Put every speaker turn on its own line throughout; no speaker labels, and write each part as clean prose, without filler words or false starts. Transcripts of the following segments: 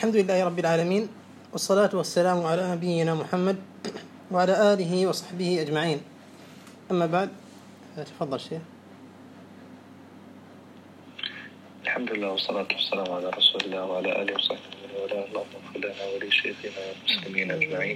الحمد لله رب العالمين، والصلاة والسلام على نبينا محمد وعلى آله وصحبه أجمعين. أما بعد، تفضل شيخ.
الحمد لله والصلاة والسلام على رسول الله وعلى آله وصحبه ولا اللهم اغفر لنا ولشيخنا والمسلمين أجمعين.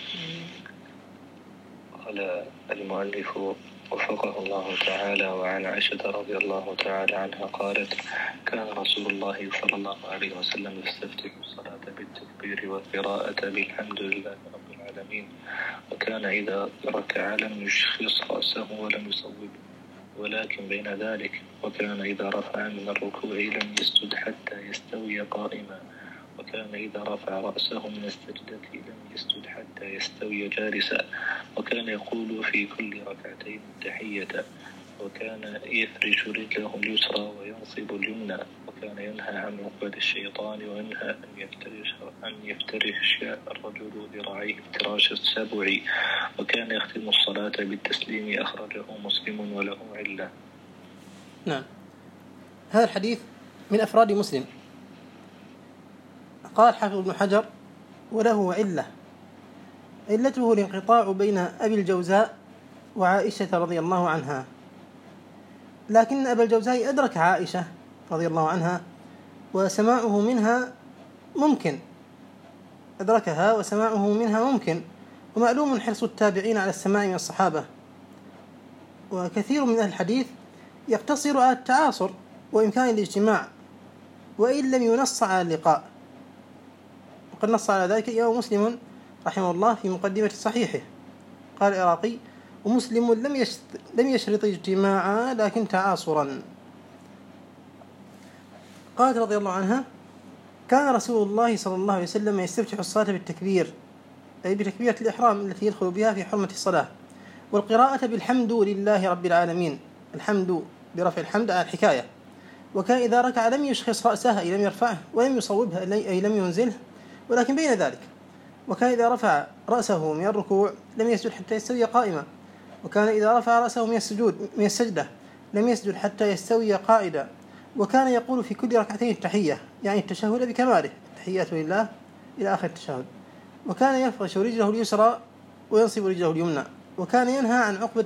قال المؤلف وفقه الله تعالى: وعن عائشة رضي الله تعالى عنها قالت: كان رسول الله صلى الله عليه وسلم يستفتح الصلاة بالتكبير والقراءة بالحمد لله رب العالمين، وكان إذا ركع لم يشخص رأسه ولم يصوب ولكن بين ذلك، وكان إذا رفع من الركوع لم يسجد حتى يستوي قائما، وكان إذا رفع رأسه من السجدة لم يسجد حتى يستوي جالسا، وكان يقول في كل ركعتين التحية، وكان يفرش رجله اليسرى وينصب اليمنى، وكان ينهى عن عقبة الشيطان، وينهى أن يفترش الرجل ذراعيه افتراش السبع، وكان يختم الصلاة بالتسليم. أخرجه مسلم وله علة.
نعم، هذا الحديث من أفراد مسلم. قال حافظ ابن حجر: وله علة، علته الانقطاع بين أبي الجوزاء وعائشة رضي الله عنها، لكن أبا الجوزاء أدرك عائشة رضي الله عنها وسماعه منها ممكن، أدركها وسماعه منها ممكن، ومعلوم حرص التابعين على السماع من الصحابة، وكثير من أهل الحديث يقتصر على التعاصر وإمكان الاجتماع وإن لم ينص على اللقاء، وقد نص على ذلك الإمام مسلم رحمه الله في مقدمة صحيحه. قال العراقي: ومسلم لم يشرط اجتماعا لكن تعاصرا. قالت رضي الله عنها: كان رسول الله صلى الله عليه وسلم يستفتح الصلاة بالتكبير، أي بتكبيرة الإحرام التي يدخل بها في حرمة الصلاة، والقراءة بالحمد لله رب العالمين، الحمد برفع الحمد على الحكاية. وكان إذا ركع لم يشخص رأسه أي لم يرفعه، ولم يصوبها أي لم ينزله، ولكن بين ذلك. وكان إذا رفع رأسه من الركوع لم يسجد حتى يستوي قائما، وكان إذا رفع رأسه من السجدة لم يسجد حتى يستوي قاعدا، وكان يقول في كل ركعتين التحية، يعني التشهد بكماله، التحيات لله إلى آخر التشهد. وكان يفرش رجله اليسرى وينصب رجله اليمنى، وكان ينهى عن عقبة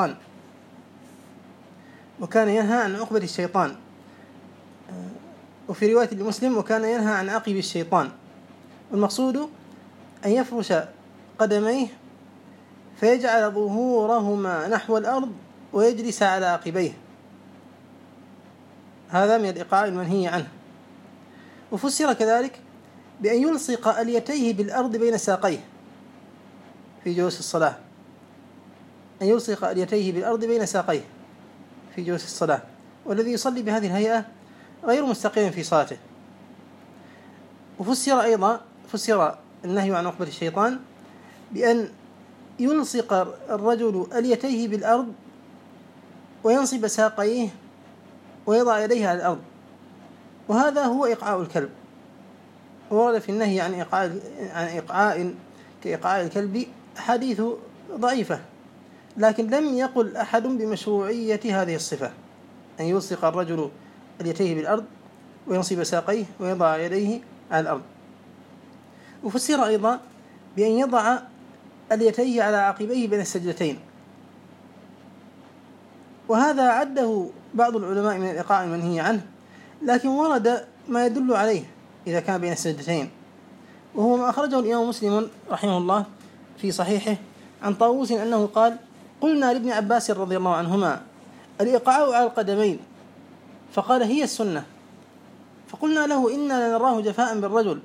الشيطان، وفي رواية لمسلم: وكان ينهى عن عقب الشيطان. والمقصود أن يفرش قدميه فيجعل ظهورهما نحو الأرض ويجلس على عقبيه، هذا من الإيقاع المنهي عنه. وفسر كذلك بأن يلصق أليتيه بالأرض بين ساقيه في جلوس الصلاة، أن يلصق أليتيه بالأرض بين ساقيه في جلوس الصلاة، والذي يصلي بهذه الهيئة غير مستقيم في صلاته. وفسر النهي عن عقبة الشيطان بأن يلصق الرجل أليتيه بالأرض وينصب ساقيه ويضع يديه على الأرض، وهذا هو إيقاع الكلب. ورد في النهي عن إيقاع كإيقاع الكلب أحاديث ضعيفة، لكن لم يقل أحد بمشروعية هذه الصفة، أن يلصق الرجل أليتيه بالأرض وينصب ساقيه ويضع يديه على الأرض. وفسر أيضا بأن يضع أليتيه على عقبيه بين السجدتين، وهذا عده بعض العلماء من الإيقاع المنهي عنه، لكن ورد ما يدل عليه إذا كان بين السجدتين، وهو ما أخرجه الإمام مسلم رحمه الله في صحيحه عن طاووس أنه قال: قلنا لابن عباس رضي الله عنهما: الإيقاع على القدمين، فقال: هي السنة. فقلنا له: إنا لنراه جفاء بالرجل،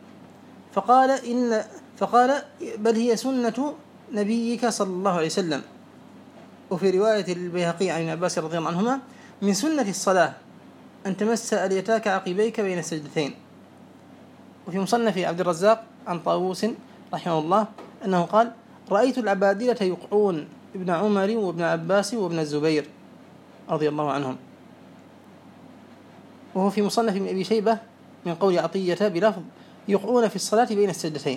فقال: بل هي سنة نبيك صلى الله عليه وسلم. وفي رواية البيهقي عن ابن عباس رضي الله عنهما: من سنة الصلاة أن تمس أليتاك عقبيك بين السجدتين. وفي مصنف عبد الرزاق عن طاووس رحمه الله أنه قال: رأيت العبادلة يقعون ابن عمر وابن عباس وابن الزبير رضي الله عنهم. وهو في مصنف من أبي شيبة من قول عطية بلفظ: يقعون في الصلاة بين السجدتين.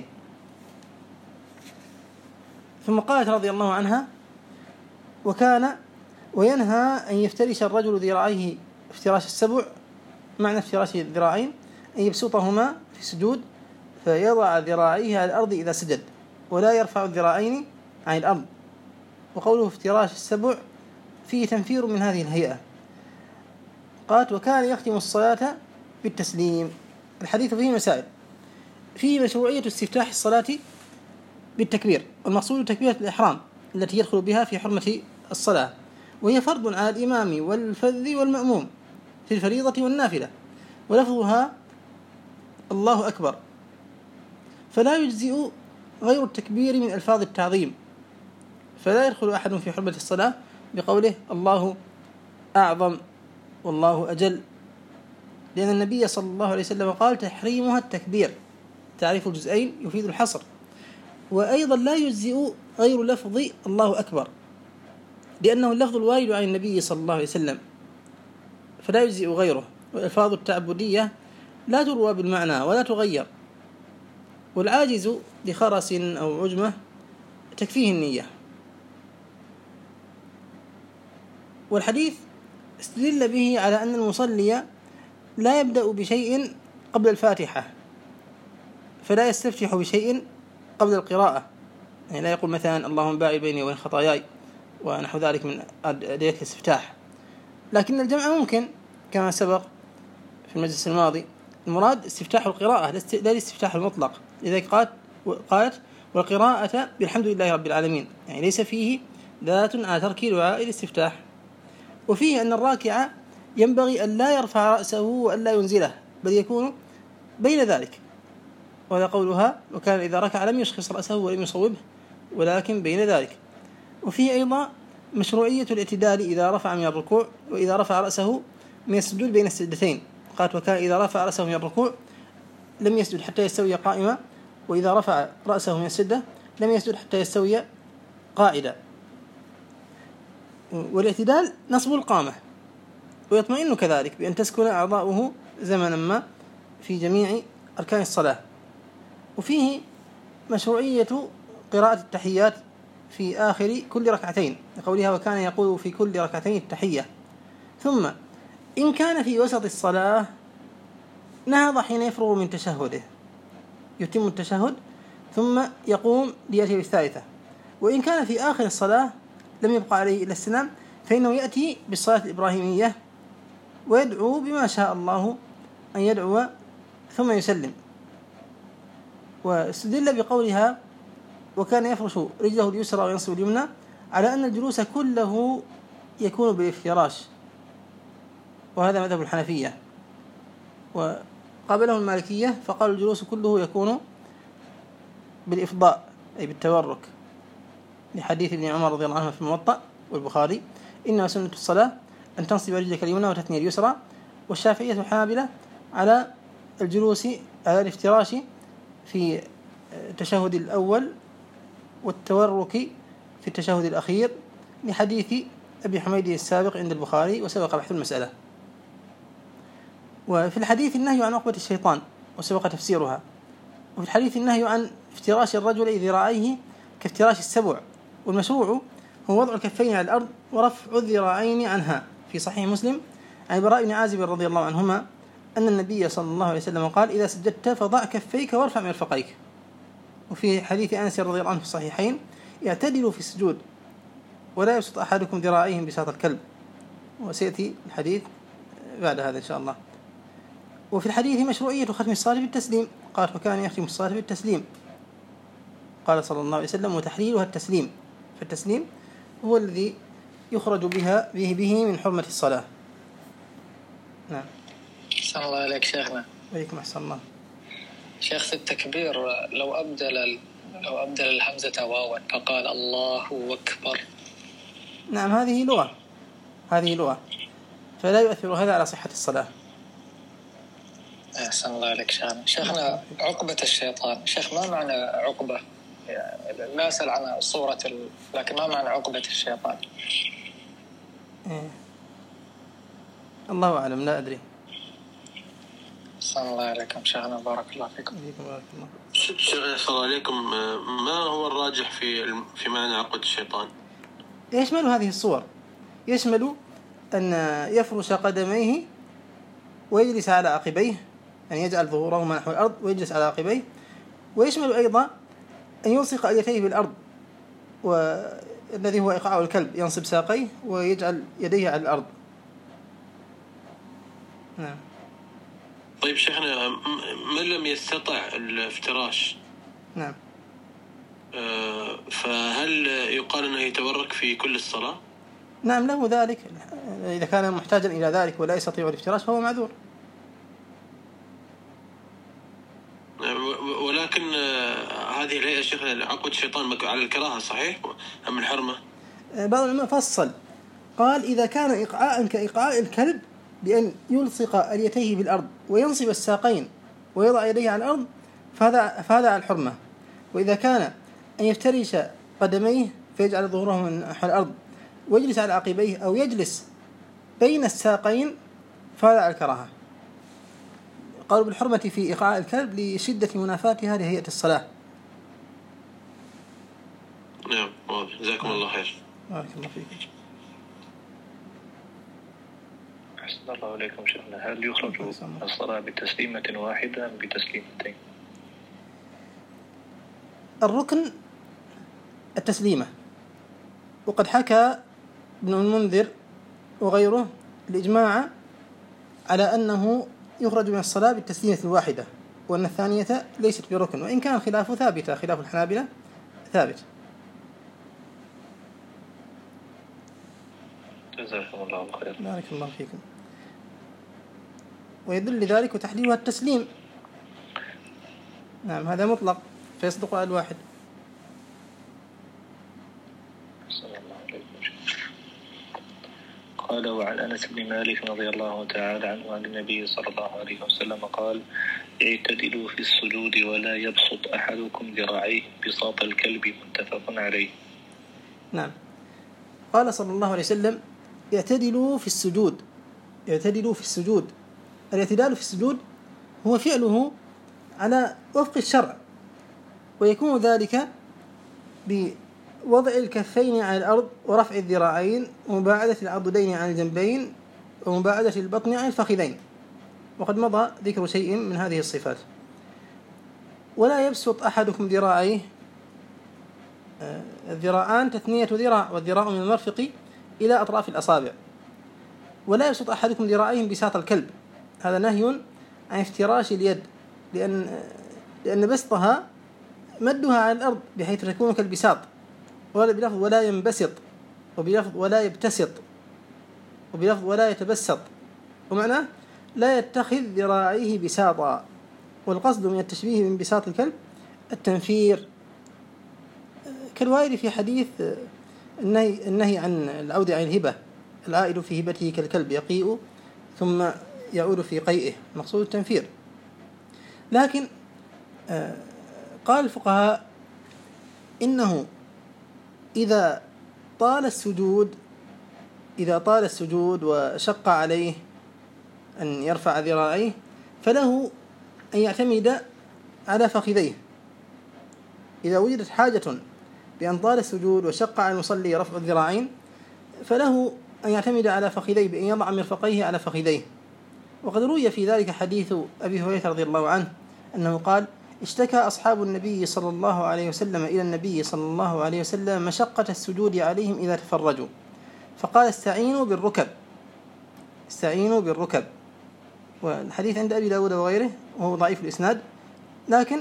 ثم قالت رضي الله عنها: وكان وينهى أن يفترش الرجل ذراعيه افتراش السبع، معنى افتراش الذراعين أن يبسطهما في السجود فيضع ذراعيه على الأرض إذا سجد ولا يرفع الذراعين عن الأرض. وقوله افتراش السبع فيه تنفير من هذه الهيئة. قالت وكان يختم الصلاة بالتسليم. الحديث فيه مسائل: فيه مشروعية استفتاح الصلاة بالتكبير، والمقصود تكبيرة الإحرام التي يدخل بها في حرمة الصلاة، وهي فرض على الإمام والفذ والمأموم في الفريضة والنافلة، ولفظها الله أكبر، فلا يجزئ غير التكبير من ألفاظ التعظيم، فلا يدخل أحد في حرمة الصلاة بقوله الله أعظم والله أجل، لأن النبي صلى الله عليه وسلم قال تحريمها التكبير، تعريف الجزئين يفيد الحصر. وأيضا لا يجزئ غير لفظ الله أكبر، لأنه اللفظ الوارد عن النبي صلى الله عليه وسلم، فلا يجزئ غيره. والألفاظ التعبدية لا تروى بالمعنى ولا تغير، والعاجز لخرس أو عجمة تكفيه النية. والحديث استدل به على أن المصلي لا يبدأ بشيء قبل الفاتحة، فلا يستفتح بشيء قبل القراءة، يعني لا يقول مثلا اللهم باعد بيني وبين خطاياي ونحو ذلك من أدعية الاستفتاح. لكن الجمع ممكن كما سبق في المجلس الماضي. المراد استفتاح القراءة لا الاستفتاح المطلق، لذلك قالت والقراءة بالحمد لله رب العالمين، يعني ليس فيه ذات على ترك دعاء الاستفتاح. وفيه أن الراكع ينبغي أن لا يرفع رأسه وأن لا ينزله، بل يكون بين ذلك، وهذا قولها وكان إذا ركع لم يشخص رأسه ولم يصوبه ولكن بين ذلك. وفيه أيضا مشروعية الاعتدال إذا رفع من الركوع وإذا رفع رأسه من السجود بين السجدتين. قالت وكان إذا رفع رأسه من الركوع لم يسجد حتى يستوي قائما، وإذا رفع رأسه من السجدة لم يسجد حتى يستوي قاعدا. والاعتدال نصب القامة، ويطمئن كذلك بأن تسكن أعضاؤه زمنا ما في جميع أركان الصلاة. وفيه مشروعية قراءة التحيات في آخر كل ركعتين، لقولها وكان يقول في كل ركعتين التحية. ثم إن كان في وسط الصلاة نهض حين يفرغ من تشهده، يتم التشهد ثم يقوم ليأتي بالثالثة. وإن كان في آخر الصلاة لم يبقى عليه إلا السلام، فإنه يأتي بالصلاة الإبراهيمية ويدعو بما شاء الله أن يدعو ثم يسلم. واستدل بقولها وكان يفرش رجله اليسرى وينصب اليمنى على أن الجلوس كله يكون بالافتراش، وهذا مذهب الحنفية. وقابله المالكية فقالوا الجلوس كله يكون بالإفضاء أي بالتورك، لحديث ابن عمر رضي الله عنه في الموطأ والبخاري إنها سنة الصلاة أن تنصب رجلك اليمنى وتثني اليسرى. والشافعية والحنابلة على الجلوس على الافتراش في التشهد الأول والتورك في التشهد الأخير، لحديث أبي حميد السابق عند البخاري وسبق بحث المسألة. وفي الحديث النهي عن عقبة الشيطان وسبق تفسيرها. وفي الحديث النهي عن افتراش الرجل ذراعيه كافتراش السبع. والمشروع هو وضع الكفين على الأرض ورفع الذراعين عنها، في صحيح مسلم عن البراء بن عازب رضي الله عنهما أن النبي صلى الله عليه وسلم قال إذا سجدت فضع كفيك وارفع مرفقيك. وفي حديث أنس رضي الله عنه في الصحيحين اعتدلوا في السجود ولا يبسط أحدكم ذراعيه بساط الكلب، وسيأتي الحديث بعد هذا إن شاء الله. وفي الحديث مشروعية ختم الصلاة بالتسليم، قال وكان يختم الصلاة بالتسليم، قال صلى الله عليه وسلم وتحليلها التسليم، فالتسليم هو الذي يخرج به من حرمة الصلاة. نعم.
أحسن الله عليك شيخنا.
عليكم أحسن الله.
شيخ في التكبير لو أبدل الهمزة واوا فقال الله أكبر.
نعم هذه لغة فلا يؤثر هذا على صحة الصلاة.
أحسن الله عليك شيخنا. عقبة الشيطان شيخ ما معنى عقبة؟ لا أسأل عن صورة لكن ما معنى عقبة الشيطان؟
الله أعلم لا أدري.
أحسن الله عليكم شيخنا بارك الله فيكم.
بارك الله.
شيخ الله عليكم، ما هو الراجح في معنى عقبة الشيطان؟
يشمل هذه الصور، يشمل أن يفرش قدميه ويجلس على عقبيه، يعني يجعل ظهورهما نحو الأرض ويجلس على عقبيه، ويشمل أيضا أن يلصق اليتيه بالأرض، والذي هو إيقاع الكلب، ينصب ساقيه ويجعل يديه على الأرض. نعم.
طيب شيخنا، من لم يستطع الافتراش
نعم،
فهل يقال أنه يتورك في كل الصلاة؟
نعم له ذلك، إذا كان محتاجا إلى ذلك ولا يستطيع الافتراش فهو معذور.
ولكن هذه الهيئة شيخنا عقبة الشيطان على الكراهة صحيح أم الحرمة؟
بعض العلماء فصل، قال إذا كان إيقاعا كإيقاع الكلب بأن يلصق اليتيه بالأرض وينصب الساقين ويضع يديه على الأرض فهذا على الحرمة. وإذا كان أن يفترش قدميه فيجعل ظهورهما نحو الأرض ويجلس على عقبيه أو يجلس بين الساقين فهذا على الكراهة. قالوا بالحرمة في إيقاع الكلب لشدة منافاتها لهيئة الصلاة.
نعم واضح، جزاكم الله خير.
بارك الله فيك.
أحسن الله إليكم شيخنا، هل يخرج الصلاة بتسليمة واحدة أم بتسليمتين؟
الركن التسليمة، وقد حكى ابن المنذر وغيره الإجماع على أنه يخرج من الصلاة بالتسليمة الواحدة، وأن الثانية ليست بركن، وإن كان خلافه ثابتة، خلاف الحنابلة ثابت.
جزاكم الله خير.
بارك الله فيكم. ويدل لذلك وتحليلها التسليم. نعم هذا مطلق فيصدق على الواحد.
قال: وعن أنس بن مالك رضي الله تعالى عنه عن النبي صلى الله عليه وسلم قال: اعتدلوا في السجود ولا يبسط أحدكم ذراعيه بساط الكلب، متفق عليه.
نعم، قال صلى الله عليه وسلم: اعتدلوا في السجود. اعتدلوا في السجود. الاعتدال في السجود هو فعله على وفق الشرع، ويكون ذلك بوضع الكفين على الأرض ورفع الذراعين ومباعدة العضدين عن الجنبين ومباعدة البطن عن الفخذين، وقد مضى ذكر شيء من هذه الصفات. ولا يبسط أحدكم ذراعيه. الذراعان تثنية ذراع، والذراع من المرفق إلى أطراف الأصابع. ولا يبسط أحدكم ذراعيه بساط الكلب، هذا نهي عن افتراش اليد، لأن بسطها مدها على الأرض بحيث تكون كالبساط، بلفظ ولا ينبسط، وبلفظ ولا يبتسط، وبلفظ ولا يتبسط، ومعناه لا يتخذ ذراعيه بساطا. والقصد من التشبيه من بساط الكلب التنفير، كالوارد في حديث النهي عن العود عن الهبة: العائد في هبته كالكلب يقيء ثم يعود في قيئه، مقصود التنفير. لكن قال الفقهاء إنه إذا طال السجود وشق عليه أن يرفع ذراعيه فله أن يعتمد على فخذيه. إذا وجدت حاجة بأن طال السجود وشق على المصلي رفع الذراعين فله أن يعتمد على فخذيه بأن يضع مرفقيه على فخذيه. وقد روي في ذلك حديث أبي هريرة رضي الله عنه أنه قال: اشتكى أصحاب النبي صلى الله عليه وسلم إلى النبي صلى الله عليه وسلم مشقة السجود عليهم إذا تفرجوا، فقال: استعينوا بالركب. والحديث عند أبي داود وغيره وهو ضعيف الإسناد، لكن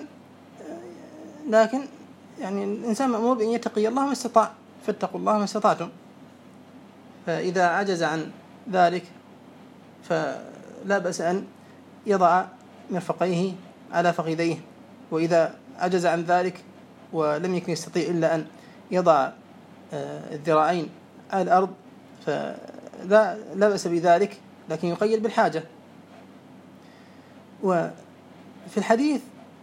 يعني الإنسان مأمور بأن يتقي الله ما استطاع، فاتقوا الله ما استطعتم. فإذا عجز عن ذلك فلا بأس أن يضع مرفقيه على فخذيه، وإذا عجز عن ذلك ولم يكن يستطيع إلا أن يضع الذراعين على الأرض فلا بأس بذلك، لكن يقيد بالحاجة. وفي الحديث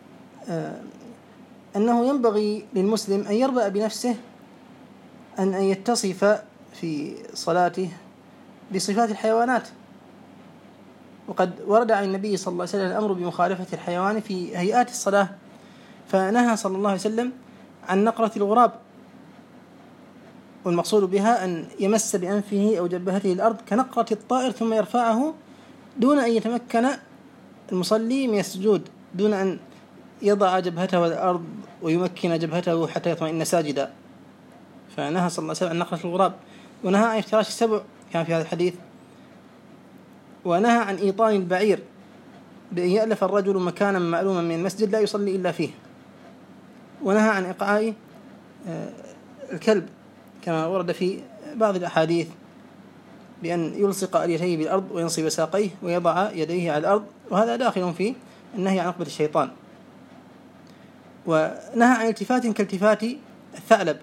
أنه ينبغي للمسلم أن يربأ بنفسه أن يتصف في صلاته بصفات الحيوانات، وقد ورد عن النبي صلى الله عليه وسلم الأمر بمخالفة الحيوان في هيئات الصلاة، فنهى صلى الله عليه وسلم عن نقرة الغراب، والمقصود بها أن يمس بأنفه أو جبهته الأرض كنقرة الطائر ثم يرفعه دون أن يتمكن المصلي من السجود، دون أن يضع جبهته على الأرض ويمكن جبهته حتى يطمئن ساجدا، فنهى صلى الله عليه وسلم عن نقرة الغراب، ونهى عن افتراش السبع كان في هذا الحديث، ونهى عن إيطان البعير بأن يألف الرجل مكانا معلوما من المسجد لا يصلي إلا فيه، ونهى عن إقعاء الكلب كما ورد في بعض الأحاديث بأن يلصق أليتيه بالأرض وينصب ساقيه ويضع يديه على الأرض، وهذا داخل في النهي عن عقبة الشيطان. ونهى عن التفات كالتفات الثعلب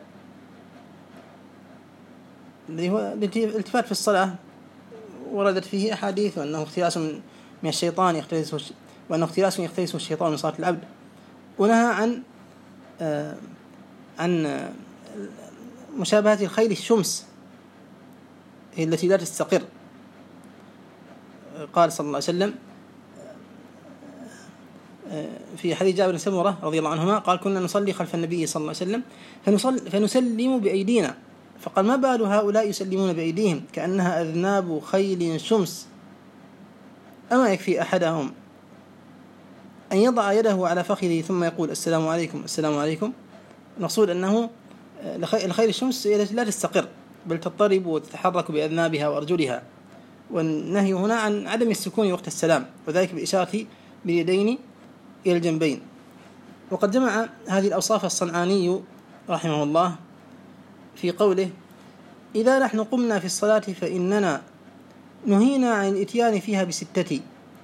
اللي هو الالتفات في الصلاة، وردت فيه أحاديث وأنه اختلاس من الشيطان وأنه اختلاس يختلسه الشيطان من صلاة العبد. ونهى عن مشابهة الخيل الشمس التي لا تستقر. قال صلى الله عليه وسلم في حديث جابر بن سمرة رضي الله عنهما قال: كنا نصلي خلف النبي صلى الله عليه وسلم فنسلم بأيدينا، فقال: ما بال هؤلاء يسلمون بأيديهم كأنها أذناب خيل شمس، أما يكفي أحدهم أن يضع يده على فخذه ثم يقول السلام عليكم السلام عليكم؟ المقصود أنه الخيل الشمس لا تستقر بل تضطرب وتتحرك بأذنابها وأرجلها، والنهي هنا عن عدم السكون وقت السلام، وذلك بالإشارة باليدين إلى الجنبين. وقد جمع هذه الأوصاف الصنعاني رحمه الله في قوله: إذا نحن قمنا في الصلاة فإننا نهينا عن الإتيان فيها بستة: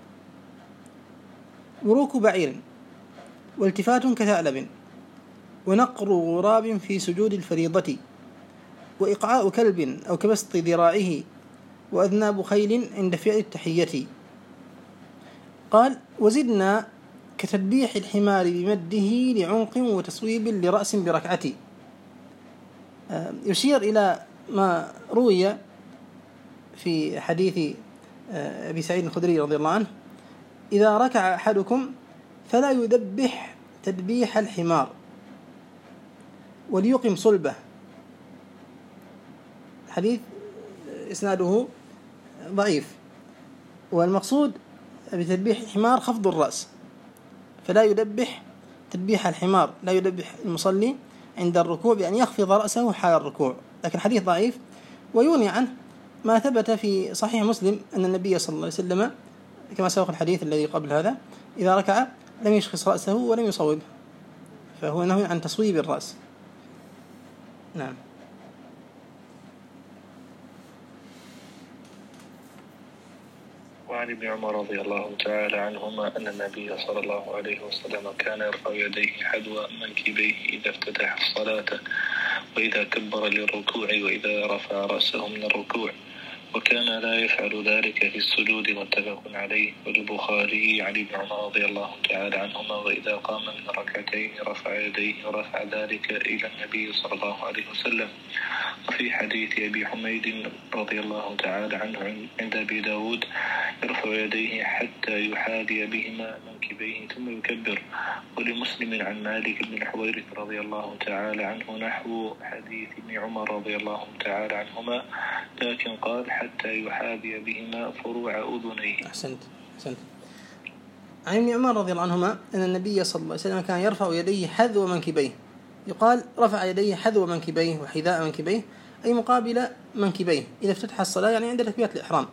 بروك بعير، والتفات كثعلب، ونقر غراب في سجود الفريضة، وإقعاء كلب أو كبسط ذراعه، وأذناب خيل عند فعل التحية. قال: وزدنا كتدبيح الحمار بمده لعنق وتصويب لرأس بركعتي. يشير إلى ما روي في حديث أبي سعيد الخدري رضي الله عنه: إذا ركع أحدكم فلا يدبح تدبيح الحمار وليقم صلبه. حديث إسناده ضعيف، والمقصود بتدبيح الحمار خفض الرأس، فلا يدبح تدبيح الحمار، لا يدبح المصلي عند الركوع بأن يخفض رأسه حال الركوع، لكن حديث ضعيف. ويوني عنه ما ثبت في صحيح مسلم أن النبي صلى الله عليه وسلم كما سبق الحديث الذي قبل هذا إذا ركع لم يشخص رأسه ولم يصوب، فهو نهي عن تصويب الرأس. نعم.
وعن ابن عمر رضي الله تعالى عنهما أن النبي صلى الله عليه وسلم كان يرفع يديه حذو منكبيه إذا افتتح الصلاة، وإذا كبر للركوع، وإذا رفع رأسه من الركوع، وكان لا يفعل ذلك في السجود، متفق عليه. وللبخاري عن ابن عمر رضي الله تعالى عنهما: وإذا قام من الركعتين رفع يديه ورفع ذلك إلى النبي صلى الله عليه وسلم. وفي حديث أبي حميد رضي الله تعالى عنه عند أبي داود: يرفع يديه حتى يحاذي بهما منكبيه ثم يكبر. ولمسلم عن مالك بن الحويرث رضي الله تعالى عنه نحو حديث ابن عمر رضي الله تعالى عنهما، لكن قال: حتى يحاذي بهما فروع أذنيه.
أحسنت. عن ابن عمر رضي الله عنهما أن النبي صلى الله عليه وسلم كان يرفع يديه حذو منكبيه. يقال رفع يديه حذو منكبيه وحذاء منكبيه، أي مقابل منكبيه إذا افتتح الصلاة، يعني عند تكبيرة الإحرام.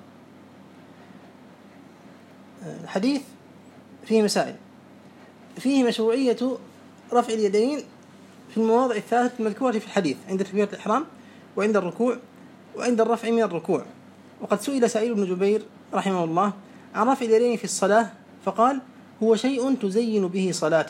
الحديث فيه مسائل: فيه مشروعية رفع اليدين في المواضع الثلاثة المذكورة في الحديث عند تكبيرة الإحرام وعند الركوع وعند الرفع من الركوع. وقد سئل سعيد بن جبير رحمه الله عن رفع اليدين في الصلاة فقال: هو شيء تزين به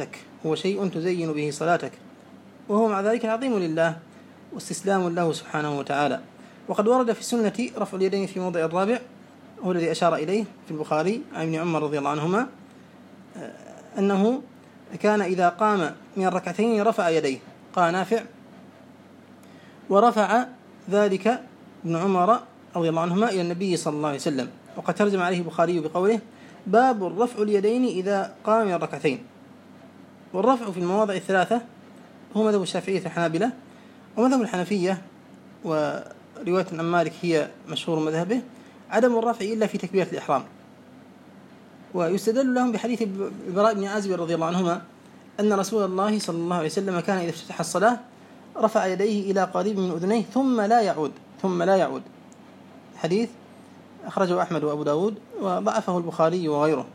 صلاتك، وهو مع ذلك عظيم لله واستسلام له سبحانه وتعالى. وقد ورد في السنة رفع اليدين في موضع الرابع، هو الذي أشار إليه في البخاري عن ابن عمر رضي الله عنهما أنه كان إذا قام من الركعتين رفع يديه. قال نافع: ورفع ذلك ابن عمر رضي الله عنهما إلى النبي صلى الله عليه وسلم. وقد ترجم عليه البخاري بقوله: باب الرفع اليدين إذا قام من الركعتين. والرفع في المواضع الثلاثة هو مذهب الشافعية الحنابلة، ومذهب الحنفية ورواية عن مالك هي مشهور مذهبه عدم الرفع إلا في تكبيرة الإحرام. ويستدل لهم بحديث البراء بن عازب رضي الله عنهما أن رسول الله صلى الله عليه وسلم كان إذا افتتح الصلاة رفع يديه إلى قريب من أذنيه ثم لا يعود. حديث أخرجه أحمد وأبو داود وضعفه البخاري وغيره.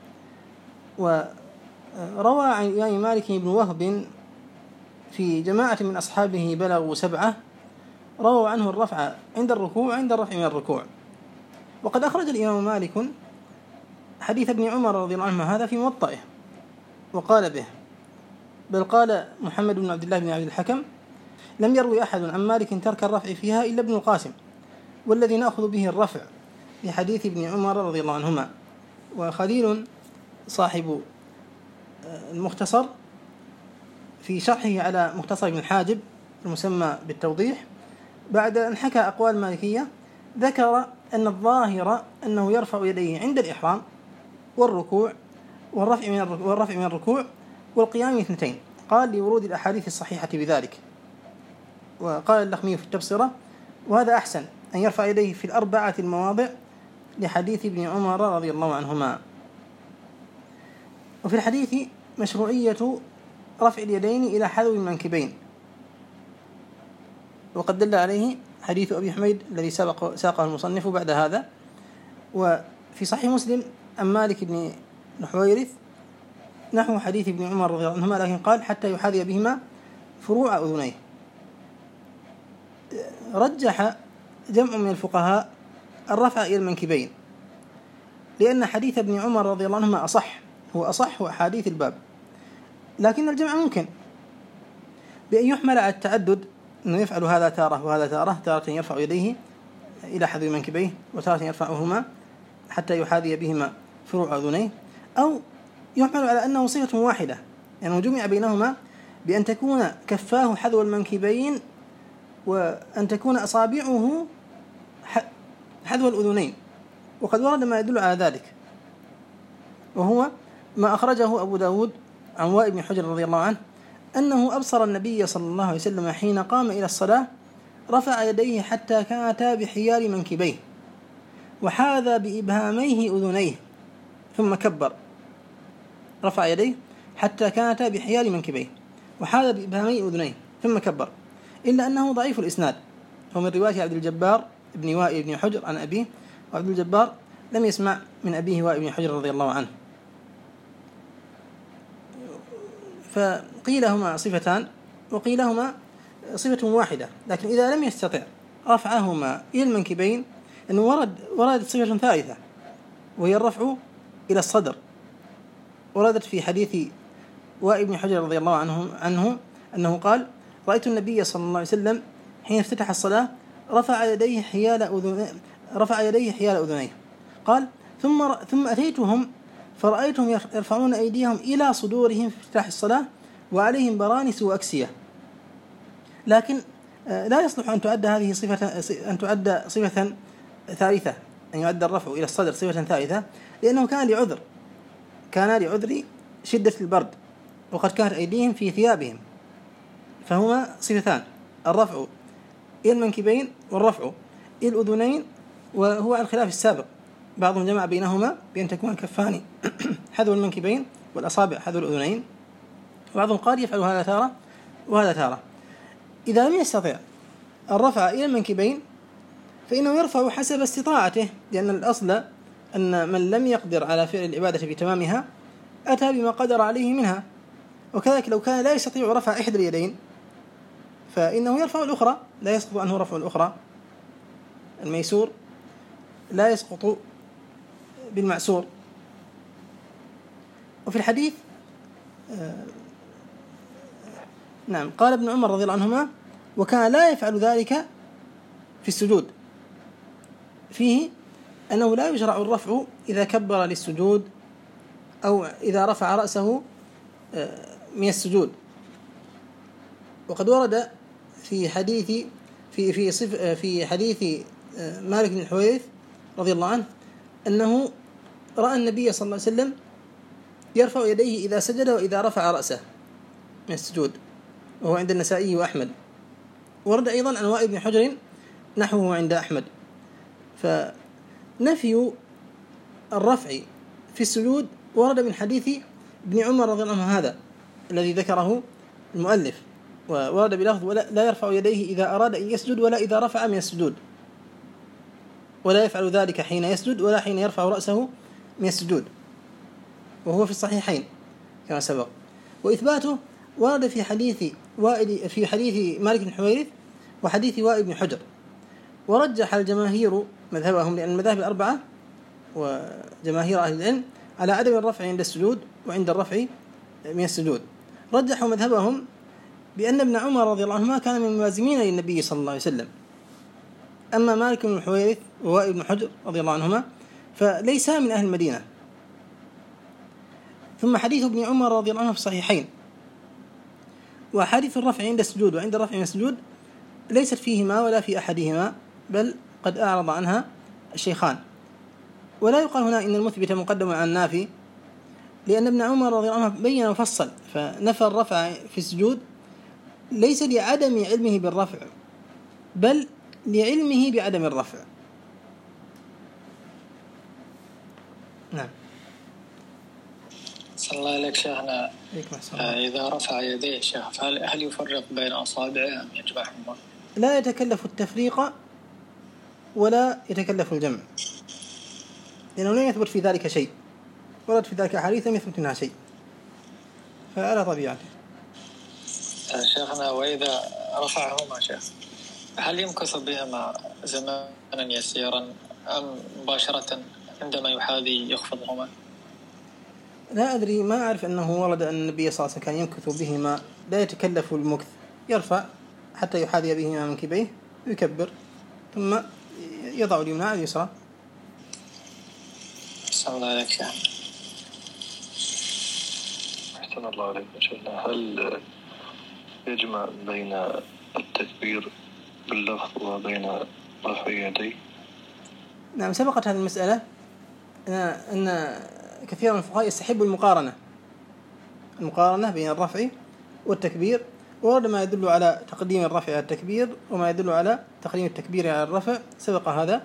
وروى عن الإمام مالك بن وهب في جماعة من أصحابه بلغوا 7 رووا عنه الرفع عند الركوع عند الرفع من الركوع. وقد أخرج الإمام مالك حديث ابن عمر رضي الله عنه هذا في موطئه وقال به، بل قال محمد بن عبد الله بن عبد الحكم: لم يروي أحد عن مالك ترك الرفع فيها إلا ابن القاسم، والذي نأخذ به الرفع في حديث ابن عمر رضي الله عنهما. وخليل صاحب المختصر في شرحه على مختصر ابن الحاجب المسمى بالتوضيح بعد أن حكى أقوال مالكية ذكر أن الظاهر أنه يرفع يديه عند الإحرام والركوع والرفع من الركوع والقيام 2، قال لورود الأحاديث الصحيحة بذلك. وقال اللخمي في التبصرة: وهذا أحسن أن يرفع يديه في 4 المواضع لحديث ابن عمر رضي الله عنهما. وفي الحديث مشروعية رفع اليدين إلى حذو المنكبين، وقد دل عليه حديث أبي حميد الذي ساقه المصنف بعد هذا. وفي صحيح مسلم عن مالك بن حويرث نحو حديث ابن عمر رضي الله عنهما، لكن قال: حتى يحاذي بهما فروع أذنيه. رجح جمع من الفقهاء الرفع إلى المنكبين، لأن حديث ابن عمر رضي الله عنهما هو أصح أحاديث الباب، لكن الجمع ممكن بأن يحمل على التعدد، أنه يفعل هذا تارة وهذا تارة يرفع يديه إلى حذو منكبيه وتارة يرفعهما حتى يحاذي بهما فروع أذنيه، أو يحمل على أنه صفة واحدة، يعني جمع بينهما بأن تكون كفاه حذو المنكبين وأن تكون أصابعه حذو الأذنين. وقد ورد ما يدل على ذلك، وهو ما أخرجه أبو داود عن وائل بن حجر رضي الله عنه أنه أبصر النبي صلى الله عليه وسلم حين قام إلى الصلاة رفع يديه حتى كانتا بحيال منكبيه وحاذى بإبهاميه أذنيه ثم كبر. رفع يديه حتى كانتا بحيال منكبيه وحاذى بإبهاميه أذنيه ثم كبر، إلا أنه ضعيف الإسناد، هو من رواية عبد الجبار بن وائل بن حجر عن أبيه، وعبد الجبار لم يسمع من أبيه وائل بن حجر رضي الله عنه. فقيلهما صفتان وقيلهما صفة واحدة، لكن إذا لم يستطع رفعهما إلى المنكبين أنه وردت صفة ثالثة وهي الرفع إلى الصدر. وردت في حديث وائل بن حجر رضي الله عنه أنه قال: رأيت النبي صلى الله عليه وسلم حين افتتح الصلاة رفع يديه حيال أذنيه. قال: ثم أتيتهم فرأيتهم يرفعون أيديهم إلى صدورهم في افتتاح الصلاة وعليهم برانس وأكسية. لكن لا يصلح أن تعد هذه صفة ثالثة، أن يعد الرفع إلى الصدر صفة ثالثة، لأنه كان لعذر شدة البرد، وقد كانت أيديهم في ثيابهم، فهما صفتان: الرفع إلى المنكبين والرفع إلى الأذنين. وهو على الخلاف السابق، بعضهم جمع بينهما بأن تكون الكفان حذو المنكبين والأصابع حذو الأذنين، وبعضهم قال يفعل هذا تارة وهذا تارة. إذا لم يستطع الرفع إلى المنكبين فإنه يرفع حسب استطاعته، لأن الأصل أن من لم يقدر على فعل العبادة بتمامها أتى بما قدر عليه منها. وكذلك لو كان لا يستطيع رفع إحدى اليدين فإنه يرفع الأخرى، لا يسقط عنه رفع الأخرى. الميسور لا يسقط بالمعسور. وفي الحديث قال ابن عمر رضي الله عنهما: وكان لا يفعل ذلك في السجود، فيه أنه لا يشرع الرفع إذا كبر للسجود أو إذا رفع رأسه من السجود. وقد ورد في حديث في حديث مالك بن حويرث رضي الله عنه أنه رأى النبي صلى الله عليه وسلم يرفع يديه إذا سجد وإذا رفع رأسه من السجود، وهو عند النسائي وأحمد. ورد أيضا عن وائل بن حجر نحوه عند أحمد. فنفي الرفع في السجود ورد من حديث ابن عمر رضي الله عنه هذا، الذي ذكره المؤلف، وورد بلفظ لا يرفع يديه إذا أراد أن يسجد ولا إذا رفع من السجود، ولا يفعل ذلك حين يسجد ولا حين يرفع رأسه من السجود، وهو في الصحيحين كما سبق. وإثباته ورد في حديث مالك بن حويرث وحديث وائل بن حجر. ورجح الجماهير مذهبهم، لأن المذاهب الأربعة وجماهير أهل العلم على عدم الرفع عند السجود وعند الرفع من السجود. رجحوا مذهبهم بأن ابن عمر رضي الله عنهما كان من الملازمين للنبي صلى الله عليه وسلم، أما مالك بن حويرث ووائل بن حجر رضي الله عنهما فليسا من أهل المدينة. ثم حديث ابن عمر رضي الله عنه في الصحيحين، وحديث الرفع عند السجود وعند الرفع من السجود ليست فيهما ولا في أحدهما، بل قد أعرض عنها الشيخان. ولا يقال هنا إن المثبت مقدم على النافي، لأن ابن عمر رضي الله عنه بين وفصل، فنفى الرفع في السجود ليس لعدم علمه بالرفع، بل لعلمه بعدم الرفع. نعم.
صلى الله عليك شيخنا. إذا رفع يديه شيخ هل يفرق بين أصابعه أم يجمعهما؟
لا يتكلف التفريق ولا يتكلف الجمع، لأنه لا يثبت في ذلك شيء، ورد في ذلك أحاديث لم يثبت منها شيء، فعلى طبيعته.
شيخنا وإذا رفعهما شيخ هل يمكث بهما زمانا يسيرا أم مباشرة عندما يحاذي يخفضهما؟
لا أدري، ما أعرف أنه ورد أن النبي صلى الله عليه وسلم كان يمكث بهما، لا يتكلف المكث، يرفع حتى يحاذي بهما من كبيه ويكبر ثم يضع اليمنى على اليسرى.
صلى الله عليك شيخ.
أحسن الله عليك شيخنا. هل يجمع بين التكبير باللفظ وبين رفع يديه؟
نعم، سبقت هذه المسألة أن كثير من الفقهاء يستحب المقارنة بين الرفع والتكبير، وورد ما يدل على تقديم الرفع على التكبير وما يدل على تقديم التكبير على الرفع. سبق هذا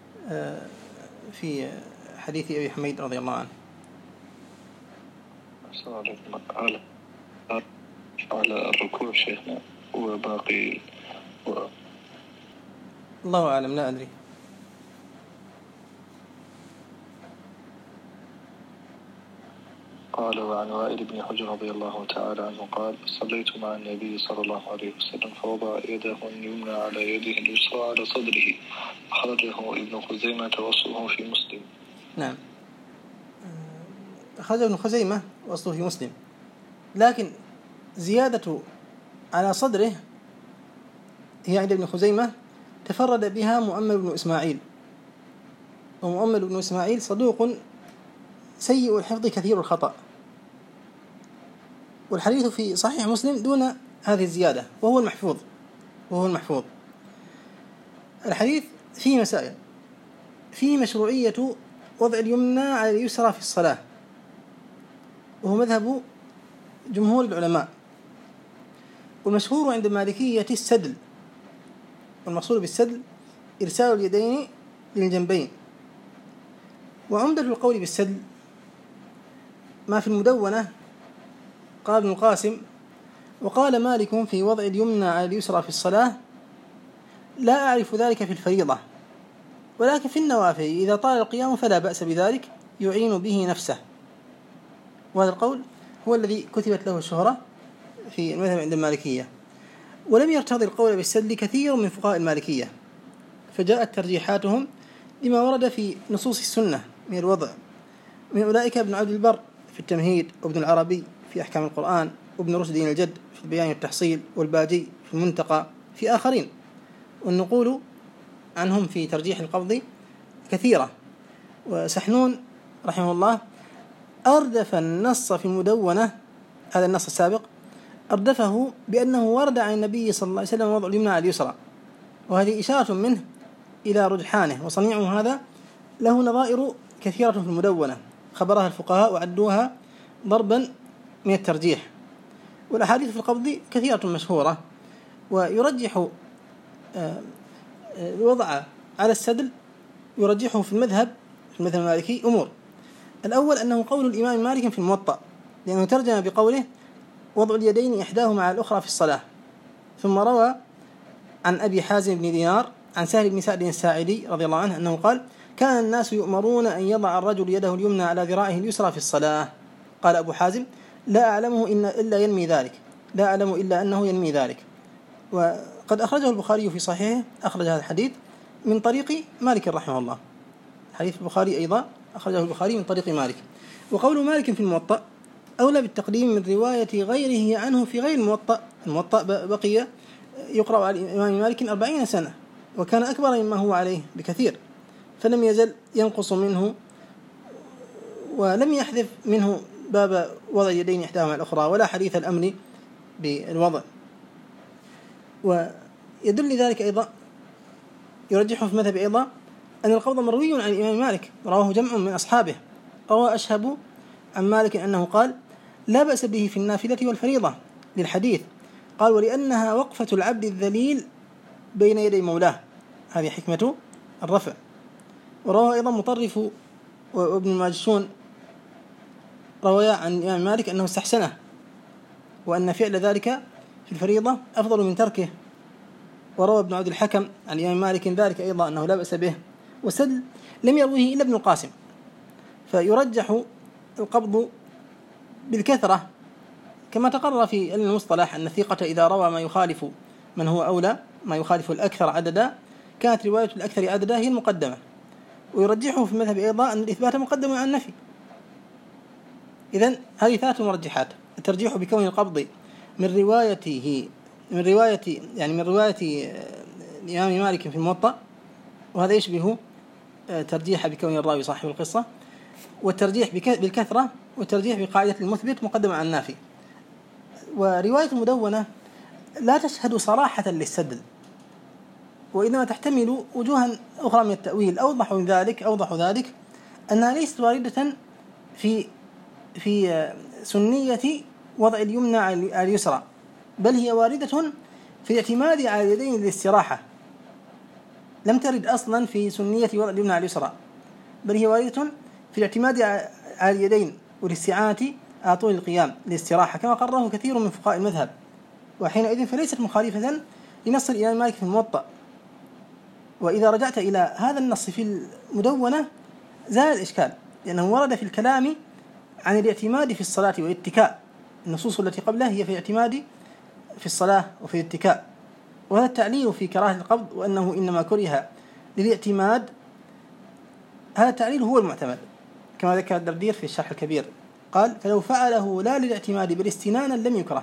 في حديث أبي حميد رضي الله عنه.
على الركوع شيخنا وباقي
الله أعلم، لا أدري.
قال وعن وائل بن حجر رضي الله تعالى عنه قال صليت مع النبي صلى الله عليه وسلم فوضع يده اليمنى على يده اليسرى على صدره، أخرجه ابن خزيمة وأصله في مسلم.
نعم، أخرجه ابن خزيمة وأصله في مسلم، لكن زيادة على صدره هي عند ابن خزيمة تفرد بها مؤمل بن إسماعيل، ومؤمل بن إسماعيل صدوق سيء الحفظ كثير الخطأ، والحديث في صحيح مسلم دون هذه الزيادة وهو المحفوظ. الحديث فيه مسائل، فيه مشروعية وضع اليمنى على اليسرى في الصلاة، وهو مذهب جمهور العلماء، والمشهور عند المالكية السدل، والمقصود بالسدل إرسال اليدين للجنبين. وعمدة القول بالسدل ما في المدونة. قال ابن القاسم وقال مالك في وضع اليمنى على اليسرى في الصلاة لا أعرف ذلك في الفريضة، ولكن في النوافل إذا طال القيام فلا بأس بذلك يعين به نفسه. وهذا القول هو الذي كتبت له الشهرة في المذهب عند المالكية، ولم يرتضي القول بالسدل كثير من فقهاء المالكية، فجاءت ترجيحاتهم لما ورد في نصوص السنة من الوضع، من أولئك ابن عبد البر في التمهيد، وابن العربي في أحكام القرآن، وابن رشد الجد في البيان والتحصيل، والباجي في المنتقى، في آخرين، والنقول عنهم في ترجيح القبض كثيرة. وسحنون رحمه الله أردف النص في المدونة، هذا النص السابق أردفه بأنه ورد عن النبي صلى الله عليه وسلم وضع اليمنى على اليسرى، وهذه إشارة منه إلى رجحانه، وصنيعه هذا له نظائر كثيرة في المدونة خبرها الفقهاء وعدوها ضربا من الترجيح. والأحاديث في القبض كثيرة مشهورة، ويرجح الوضع على السدل يرجحه في المذهب المالكي أمور. الأول أنه قول الإمام مالك في الموطأ، لأنه ترجم بقوله وضع اليدين إحداهما على الأخرى في الصلاة. ثم روى عن أبي حازم بن دينار عن سهل بن سعد الساعدي رضي الله عنه أنه قال: كان الناس يؤمرون أن يضع الرجل يده اليمنى على ذراعه اليسرى في الصلاة. قال أبو حازم: لا أعلمه إلا ينمي ذلك، لا أعلم إلا أنه ينمي ذلك. وقد أخرجه البخاري في صحيحه، أخرج هذا الحديث من طريق مالك رحمه الله. حديث البخاري أيضا أخرجه البخاري من طريق مالك. وقول مالك في الموطأ أولى بالتقديم من رواية غيره عنه في غير الموطأ. الموطأ بقي يقرأ على الإمام مالك 40 سنة، وكان أكبر مما هو عليه بكثير، فلم يزل ينقص منه، ولم يحذف منه باب وضع اليدين إحداهما الأخرى ولا حديث الأمر بالوضع. ويدل ذلك أيضا، يرجحه في مذهب أيضا، أن القبض مروي عن الإمام مالك، رواه جمع من أصحابه. روى أشهب عن مالك أنه قال: لا بأس به في النافلة والفريضة للحديث، قال: ولأنها وقفة العبد الذليل بين يدي مولاه، هذه حكمة الرفع. وروى أيضا مطرف وابن الماجشون روى عن الإمام مالك أنه استحسنه، وأن فعل ذلك في الفريضة أفضل من تركه. وروى ابن عبد الحكم عن الإمام مالك ذلك أيضا أنه لا بأس به. والسدل لم يرويه إلا ابن القاسم، فيرجح القبض بالكثرة، كما تقرر في المصطلح أن الثقة إذا روى ما يخالف من هو أولى، ما يخالف الأكثر عددا، كانت رواية الأكثر عددا هي المقدمة. ويرجحه في المذهب أيضا أن الإثبات مقدم عن النفي. إذن هذه 3 مرجحات: الترجيح بكون القبض من رواية الإمام مالك في الموطأ، وهذا يشبه ترجيح بكون الراوي صاحب القصة، والترجيح بالكثرة، والترجيح بقاعدة المثبت مقدم عن النافي. ورواية المدونة لا تشهد صراحة للسدل، وإنما تحتمل وجوها أخرى من التأويل. أوضح ذلك أنها ليست واردة في سنية وضع اليمنى على اليسرى، بل هي واردة في الاعتماد على اليدين للاستراحة. لم ترد أصلا في سنية وضع اليمنى على اليسرى، بل هي واردة في الاعتماد على اليدين والاستعانة على طول القيام للاستراحة، كما قرره كثير من فقهاء المذهب، وحينئذ فليست مخالفة لنص الإمام مالك في الموطأ. وإذا رجعت إلى هذا النص في المدونة زال الإشكال، لأنه ورد في الكلام عن الاعتماد في الصلاة والاتكاء. النصوص التي قبلها هي في الاعتماد في الصلاة وفي الاتكاء، وهذا التعليل في كراهة القبض وأنه إنما كره للاعتماد، هذا التعليل هو المعتمد، كما ذكر الدردير في الشرح الكبير، قال: فلو فعله لا للاعتماد بل استنانا لم يكره.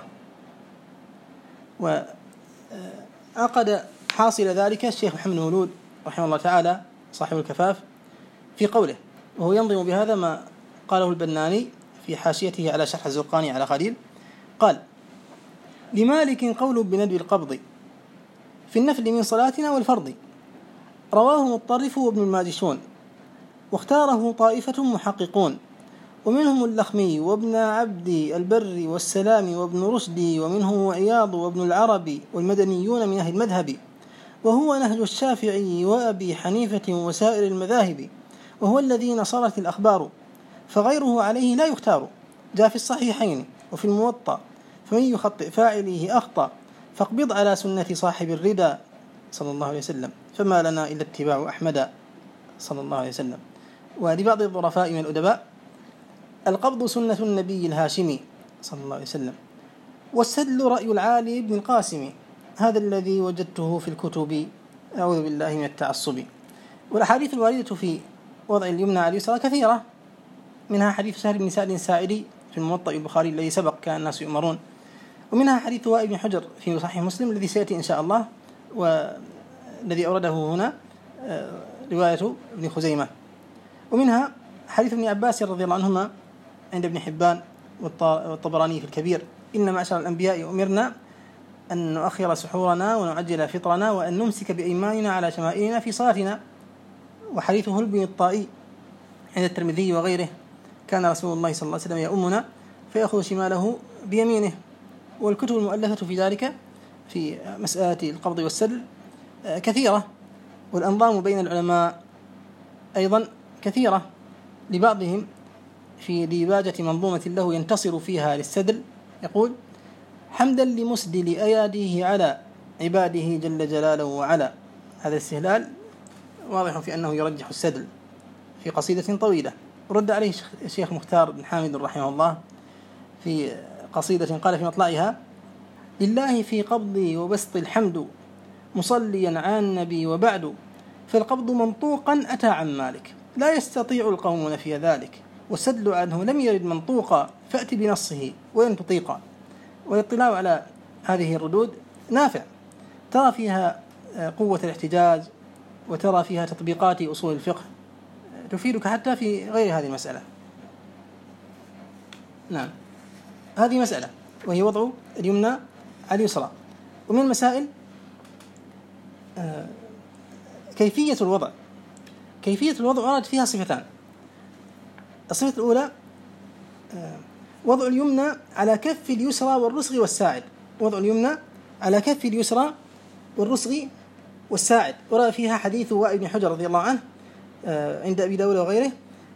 وعقد حاصل ذلك الشيخ محمد مولود رحمه الله تعالى صاحب الكفاف في قوله، وهو ينظم بهذا ما قاله البناني في حاشيته على شرح الزرقاني على خليل، قال: لمالك قول بندب القبض في النفل من صلاتنا والفرض، رواه مطرف وابن الماجشون، واختاره طائفة محققون، ومنهم اللخمي وابن عبد البر والسلام وابن رشدي، ومنهم عياض وابن العربي والمدنيون من أهل المذهب، وهو نهج الشافعي وأبي حنيفة وسائر المذاهب، وهو الذي نصرت الأخبار، فغيره عليه لا يختار، جاء في الصحيحين وفي الموطأ، فمن يخطئ فاعله أخطأ، فاقبض على سنة صاحب الردى صلى الله عليه وسلم، فما لنا إلا اتباع أحمد صلى الله عليه وسلم. ولبعض الظرفاء من الأدباء: القبض سنة النبي الهاشمي صلى الله عليه وسلم، والسدل رأي العالي بن القاسم، هذا الذي وجدته في الكتب، أعوذ بالله من التعصب. والأحاديث الواردة في وضع اليمنى على اليسرى كثيرة، منها حديث سهل بن سعد الساعدي في الموطأ البخاري الذي سبق كان الناس يؤمرون، ومنها حديث وائل بن حجر في صحيح مسلم الذي سيأتي إن شاء الله، والذي أورده هنا رواية ابن خزيمة، ومنها حديث ابن عباس رضي الله عنهما عند ابن حبان والطبراني في الكبير: إن معشر الأنبياء أمرنا أن نؤخر سحورنا ونعجل فطرنا وأن نمسك بأيماننا على شمائلنا في صلاتنا. وحديث هلب بن الطائي عند الترمذي وغيره: كان رسول الله صلى الله عليه وسلم يؤمنا فيأخذ شماله بيمينه. والكتب المؤلفة في ذلك في مسألة القبض والسدل كثيرة، والأنظام بين العلماء أيضا كثيرة، لبعضهم في ديباجة منظومة له ينتصر فيها للسدل يقول: حمدا لمسدل أياديه على عباده جل جلاله وعلا. هذا الاستهلال واضح في أنه يرجح السدل في قصيدة طويلة، رد عليه الشيخ مختار بن حامد رحمه الله في قصيدة قال في مطلعها: لله في قبضي وبسط الحمد مصليا على النبي وبعد، فالقبض منطوقا أتى عن مالك لا يستطيع القوم نفي ذلك، والسدل عنه لم يرد منطوقا فأت بنصه ولن تطيقا. والاطلاع على هذه الردود نافع، ترى فيها قوة الاحتجاج وترى فيها تطبيقات أصول الفقه تفيدك حتى في غير هذه المسألة. نعم، هذه مسألة وهي وضع اليمنى على اليسرى. ومن المسائل كيفية الوضع. كيفية الوضع ورد فيها صفتان. الصفة الأولى وضع اليمنى على كف اليسرى والرسغ والساعد. وضع اليمنى على كف اليسرى والرسغ والساعد، ورد فيها حديث وائل بن حجر رضي الله عنه عند أبي داود وغيره،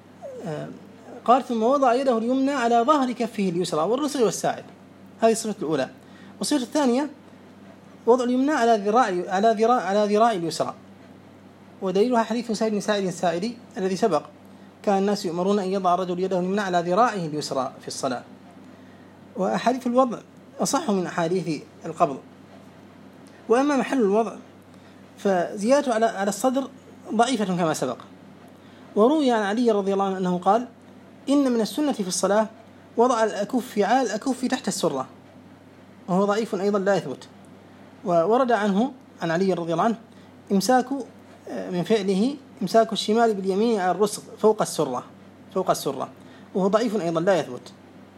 قال: ثم وضع يده اليمنى على ظهر كفه اليسرى والرسغ والساعد. هذه الصفة الأولى. والصفة الثانية وضع اليمنى على ذراع اليسرى، ودليلها حديث سعيد بن سعيد السائلي الذي سبق: كان الناس يؤمرون أن يضع الرجل يده اليمنى على ذراعه اليسرى في الصلاة. وأحاديث الوضع أصح من أحاديث القبض. وأما محل الوضع فزيادته على الصدر ضعيفة كما سبق. وروي عن علي رضي الله عنه أنه قال: إن من السنة في الصلاة وضع الأكف على الأكف تحت السرة، وهو ضعيف أيضا لا يثبت. وورد عنه عن علي رضي الله عنه من فعله إمساك الشمال باليمين على الرسغ فوق السرة، وهو ضعيف أيضا لا يثبت.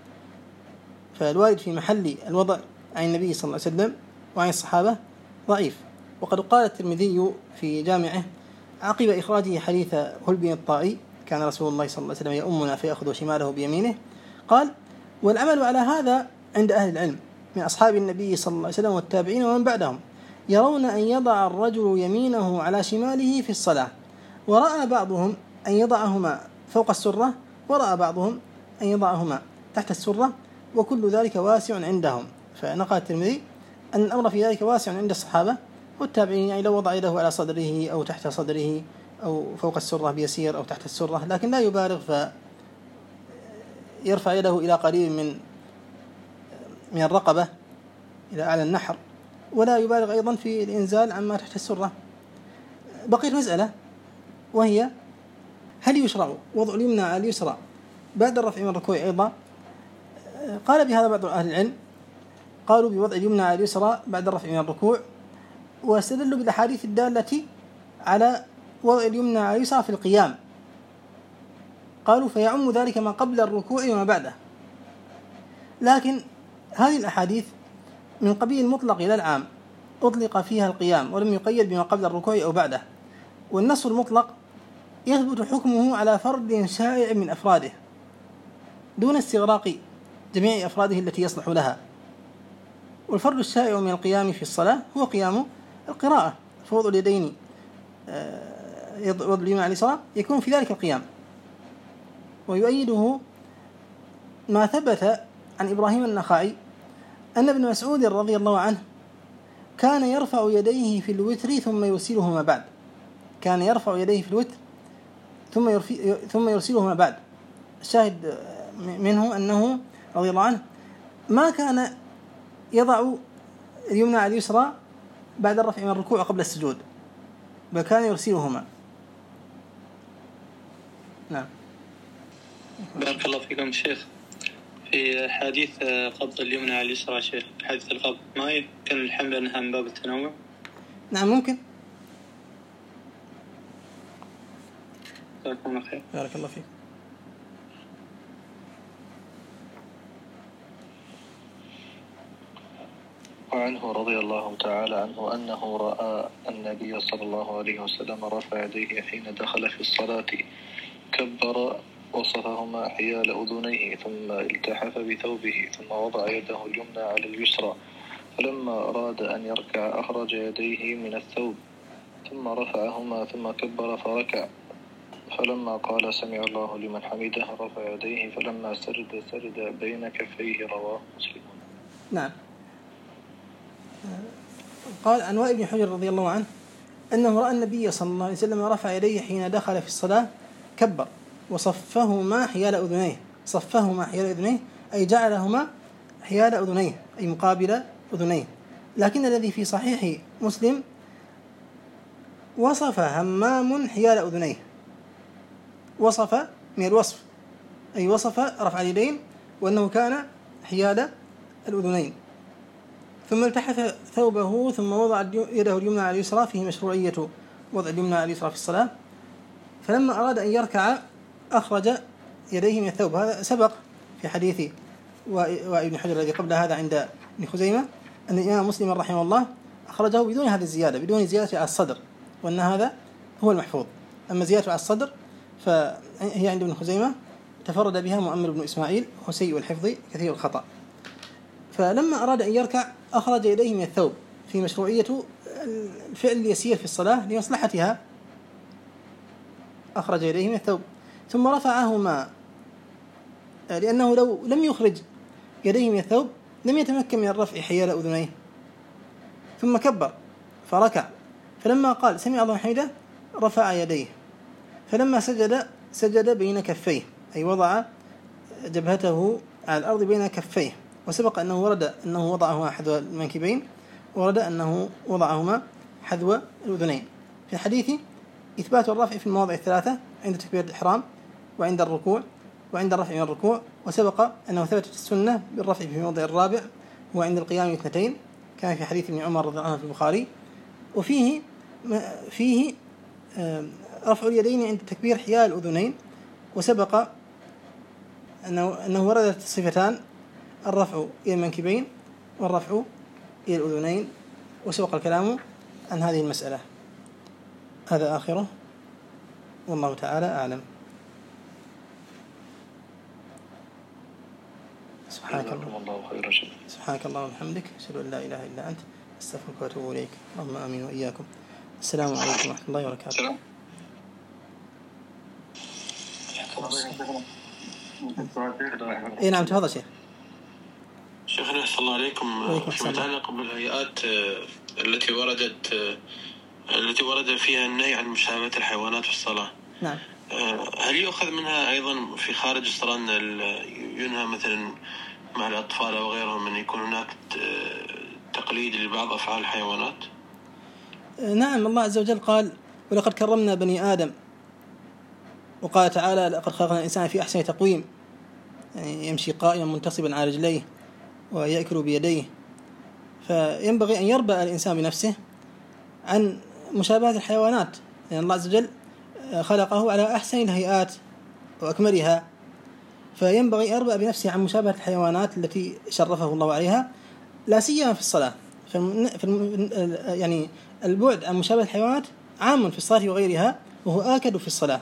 فالوارد في محل الوضع عن النبي صلى الله عليه وسلم وعن الصحابة ضعيف. وقد قال الترمذي في جامعه عقب إخراجه حديث هلبي الطائي: كان رسول الله صلى الله عليه وسلم يؤمنا فيأخذ شماله بيمينه، قال: والعمل على هذا عند أهل العلم من أصحاب النبي صلى الله عليه وسلم والتابعين ومن بعدهم، يرون أن يضع الرجل يمينه على شماله في الصلاة، ورأى بعضهم أن يضعهما فوق السرة، ورأى بعضهم أن يضعهما تحت السرة، وكل ذلك واسع عندهم. فنقل الترمذي أن الأمر في ذلك واسع عند الصحابة والتابعين، يعني لو وضع يده على صدره أو تحت صدره أو فوق السرة بيسير أو تحت السرة، لكن لا يبالغ فيرفع يده إلى قريب من الرقبة إلى أعلى النحر، ولا يبالغ أيضا في الإنزال عما تحت السرة. بقيت مسألة، وهي: هل يشرع وضع اليمنى على اليسرى بعد الرفع من الركوع أيضا؟ قال بهذا بعض أهل العلم، قالوا بوضع اليمنى على اليسرى بعد الرفع من الركوع، واستدلوا بالأحاديث الدالة على وضع اليمنى على اليسرى في القيام. قالوا فيعم ذلك ما قبل الركوع وما بعده. لكن هذه الأحاديث من قبيل المطلق إلى العام، أطلق فيها القيام ولم يقيد بما قبل الركوع أو بعده. والنص المطلق يثبت حكمه على فرد شائع من أفراده دون استغراق جميع أفراده التي يصلح لها. والفرد الشائع من القيام في الصلاة هو قيام القراءة، فوضع اليدين وضع اليمنى على اليسرى يكون في ذلك القيام. ويؤيده ما ثبت عن إبراهيم النخعي أن ابن مسعود رضي الله عنه كان يرفع يديه في الوتر ثم يرسلهما بعد. كان يرفع يديه في الوتر ثم يرسلهما بعد. الشاهد منه أنه رضي الله عنه ما كان يضع اليمنى على اليسرى بعد الرفع من الركوع قبل السجود، بل كان يرسلهما. نعم.
بارك الله فيكم شيخ. في حديث قبض اليمنى على اليسرى شيخ، حديث القبض ما يمكن الحمل أنها من باب التنوع؟
نعم ممكن.
بارك الله خير.
بارك الله فيك.
وعنه رضي الله تعالى عنه أنه رأى النبي صلى الله عليه وسلم رفع يديه حين دخل في الصلاة، كبر وصفهما حيال أذنيه، ثم التحف بثوبه، ثم وضع يده اليمنى على اليسرى، فلما أراد أن يركع أخرج يديه من الثوب، ثم رفعهما، ثم كبر فركع، فلما قال سمع الله لمن حمده رفع يديه، فلما سجد بين كفيه. رواه مسلم.
نعم. قال عن وائل بن حجر رضي الله عنه أنه رأى النبي صلى الله عليه وسلم رفع يديه حين دخل في الصلاة كبر وصفهما حيال أذنيه. صفهما حيال أذنيه أي جعلهما حيال أذنيه أي مقابل أذنيه. لكن الذي في صحيح مسلم وصف همام حيال أذنيه، وصف من الوصف أي وصف رفع اليدين وأنه كان حيال الأذنين. ثم التحف ثوبه ثم وضع يده اليمنى على اليسرى، فيه مشروعية وضع اليمنى على اليسرى في الصلاة. فلما أراد أن يركع أخرج يديه من الثوب. هذا سبق في حديث وابن حجر الذي قبل هذا عند ابن خزيمة أن الإمام مسلم رحمه الله أخرجه بدون هذه الزيادة، بدون زيادة على الصدر، وأن هذا هو المحفوظ. أما زيادة على الصدر فهي عند ابن خزيمة تفرد بها مؤمل بن إسماعيل وهو سيء الحفظ كثير الخطأ. فلما أراد أن يركع أخرج يديه من الثوب، في مشروعية الفعل اليسير في الصلاة لمصلحتها، أخرج يديه من الثوب ثم رفعهما، لأنه لو لم يخرج يديه من الثوب لم يتمكن من الرفع حيال أذنيه. ثم كبر فركع، فلما قال سمع الله حمده رفع يديه، فلما سجد بين كفيه أي وضع جبهته على الأرض بين كفيه. وسبق أنه ورد أنه وضعهما حذو المنكبين، ورد أنه وضعهما حذو الأذنين. في الحديث إثبات الرفع في المواضع الثلاثة عند تكبيرة الإحرام وعند الركوع وعند الرفع من الركوع. وسبق أنه ثبتت السنة بالرفع في الموضع الرابع وعند القيام اثنتين، كان في حديث ابن عمر رضي الله عنه في البخاري. وفيه رفع اليدين عند تكبير حيال الأذنين. وسبق أنه وردت صفتان، الرفع إلى المنكبين والرفع إلى الأذنين، وسبق الكلام عن هذه المسألة. هذا آخره، والله تعالى أعلم. سبحانك اللهم وبحمدك، أشهد أن لا إله إلا أنت، أستغفرك وأتوب إليك. اللهم آمين وإياكم. السلام عليكم ورحمة الله وبركاته. إيه نعم، تفضل شيخ.
شيخنا أحسن الله عليكم. فيما يتعلق بالهيئات التي ورد فيها النهي عن مشابهة الحيوانات في الصلاة،
نعم،
هل يؤخذ منها أيضا في خارج الصلاة أن ينهى مثلا مع الأطفال أو غيرهم أن يكون هناك تقليد لبعض أفعال الحيوانات؟
نعم، الله عز وجل قال ولقد كرمنا بني آدم، وقال تعالى لقد خلقنا الإنسان في أحسن تقويم، يعني يمشي قائما منتصبا على رجليه ويأكل بيديه. فينبغي أن يربأ الإنسان بنفسه عن مشابهة الحيوانات، لأن يعني الله عز وجل خلقه على أحسن الهيئات وأكملها، فينبغي أن يربأ بنفسه عن مشابهة الحيوانات التي شرفه الله عليها، لا سيما في الصلاة. يعني البعد عن مشابهة الحيوانات عام في الصلاة وغيرها، وهو آكد في الصلاة.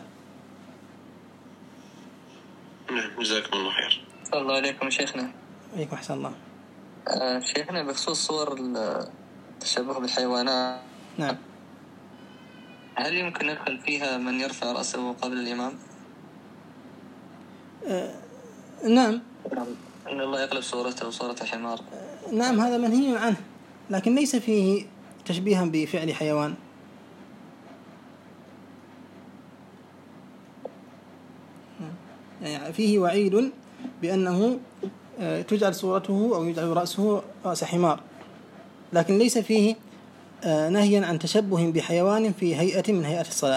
جزاكم الله خير.
صلى الله عليكم شيخنا.
عليكم أحسن الله.
شيخنا بخصوص صور التشبه بالحيوانات،
نعم،
هل يمكن ندخل فيها من يرفع رأسه قبل الإمام؟
نعم،
أن الله يقلب صورته وصورة حمار.
نعم، هذا منهي عنه، لكن ليس فيه تشبيها بفعل حيوان. يعني فيه وعيد بأنه تجعل صورته أو يجعل رأسه رأس حمار، لكن ليس فيه نهيا عن تشبه بحيوان في هيئة من هيئات الصلاة.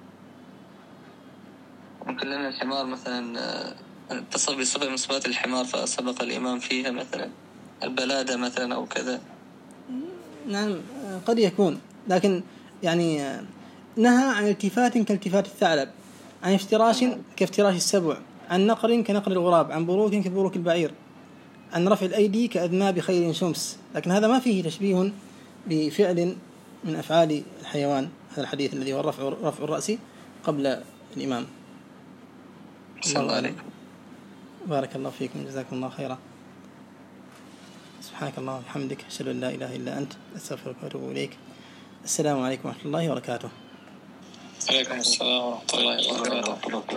ممكن لنا الحمار مثلا اتصل بصفة من صفات الحمار فسبق الإمام فيها، مثلا البلادة مثلا أو كذا.
نعم، قد يكون، لكن يعني نهى عن التفات كالتفات الثعلب، عن افتراش كافتراش السبع، عن نقر كنقر الغراب، عن بروك كبروك البعير، عن رفع الأيدي كأذناب خيل شمس. لكن هذا ما فيه تشبيه بفعل من أفعال الحيوان، هذا الحديث الذي هو رفع الرأس قبل الإمام.
السلام عليكم.
بارك الله فيكم، جزاكم الله خيرا. سبحانك اللهم وبحمدك، أشهد أن لا إله إلا أنت، أستغفرك وأتوب إليك. السلام عليكم ورحمة الله وبركاته.
عليكم السلام ورحمة الله وبركاته.